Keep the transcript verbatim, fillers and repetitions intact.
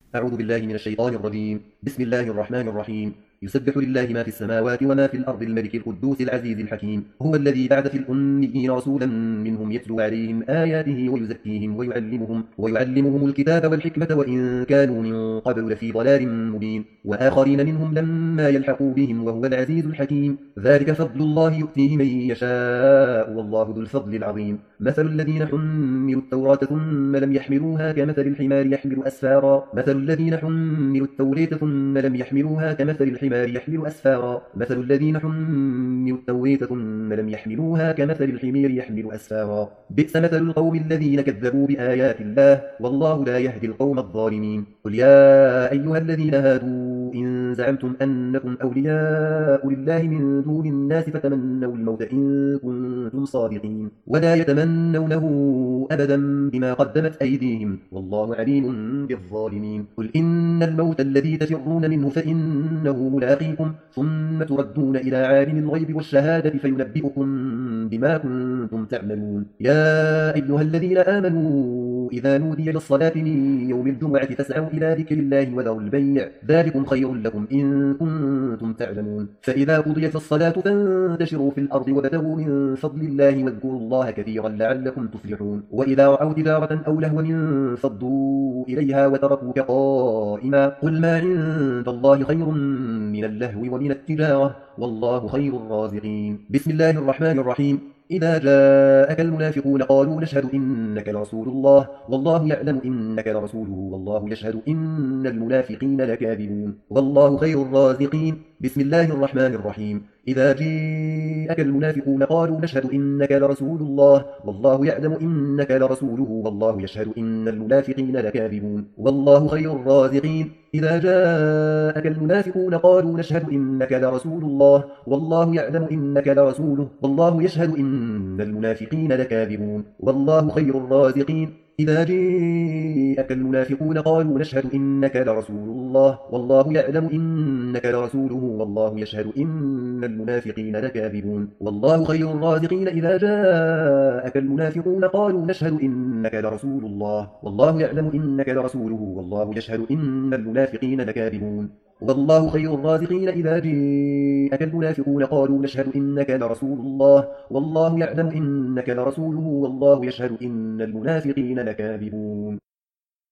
أعوذ بالله من الشيطان الرجيم. بسم الله الرحمن الرحيم. يسبح لله ما في السماوات وما في الأرض الملك القدوس العزيز الحكيم. هو الذي بعث في الأميين رسولا منهم يتلو عليهم آياته ويزكيهم ويعلمهم ويعلمهم الكتاب والحكمة وإن كانوا من قبل لفي ضلال مبين، وآخرين منهم لما يلحقوا بهم وهو العزيز الحكيم. ذلك فضل الله يؤتيه من يشاء والله ذو الفضل العظيم. مثل الذين حملوا التوراة ثم لم يحملوها كمثل الحمار يحمل أسفارا مثل الذين حملوا التوراة ثم لم يحملوها كمثل الحمار يحمل أسفارا مثل الذين حملوا التوراة ثم لم يحملوها كمثل الحمير يحمل أسفارا بئس مثل القوم الذين كذبوا بآيات الله والله لا يهدي القوم الظالمين. قل يا أيها الذين هادوا إن زعمتم أنكم أولياء لله من دون الناس فتمنوا الموت إن كنتم صادقين ولا يتمنونه أبدا بما قدمت أيديهم والله عليم بالظالمين. قل إن الموت الذي تفرون منه فإنه ملاقيكم ثم تردون إلى عالم الغيب والشهادة فينبئكم بما كنتم تعملون. يا أيها الذين آمنوا إذا نودي للصلاة من يوم الجمعة فاسعوا إلى ذكر الله وذروا البيع ذلكم خير لكم إن كنتم تعلمون. فإذا قضيت الصلاة فانتشروا في الأرض وابتغوا من فضل الله واذكروا الله كثيرا لعلكم تفلحون. وإذا رأوا تجارة أو لهوا انفضوا إليها وتركوك قائما قل ما عند الله خير من اللهو ومن التجارة والله خير الرازقين. بسم الله الرحمن الرحيم. إذا جاءك المنافقون قالوا نشهد إنك لرسول الله والله يعلم إنك لرسوله والله يشهد إن المنافقين لكاذبون والله خير الرازقين. بسم الله الرحمن الرحيم. إذا جاءك المنافقون قالوا نشهد إنك لرسول الله والله يعلم إنك لرسوله والله يشهد إن المنافقين لكاذبون والله خير الرازقين. إذا جاءك المنافقون قالوا نشهد إنك لرسول الله والله يعلم إنك لرسوله والله يشهد إن المنافقين لكاذبون والله خير الرازقين. إذا جاءك المنافقون قالوا نشهد إنك لرسول الله والله يعلم إنك لرسوله والله يشهد إن المنافقين لكاذبون والله خير الرازقين. إذا جاءك المنافقون قالوا نشهد إنك لرسول الله والله يعلم إنك لرسوله والله يشهد إن المنافقين لكاذبون والله خير الرازقين. إذا جاءك المنافقون قالوا نشهد إنك لرسول الله والله يعلم إنك لرسوله والله يشهد إن المنافقين لكاذبون.